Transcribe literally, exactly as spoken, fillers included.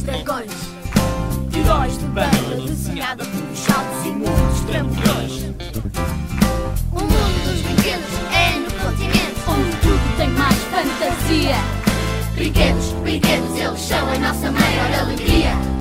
Feiras, dragões, heróis de banda desenhada por saltos e muitos trambolhões. O mundo dos brinquedos é no continente onde tudo tem mais fantasia. Brinquedos, brinquedos, eles são a nossa maior alegria.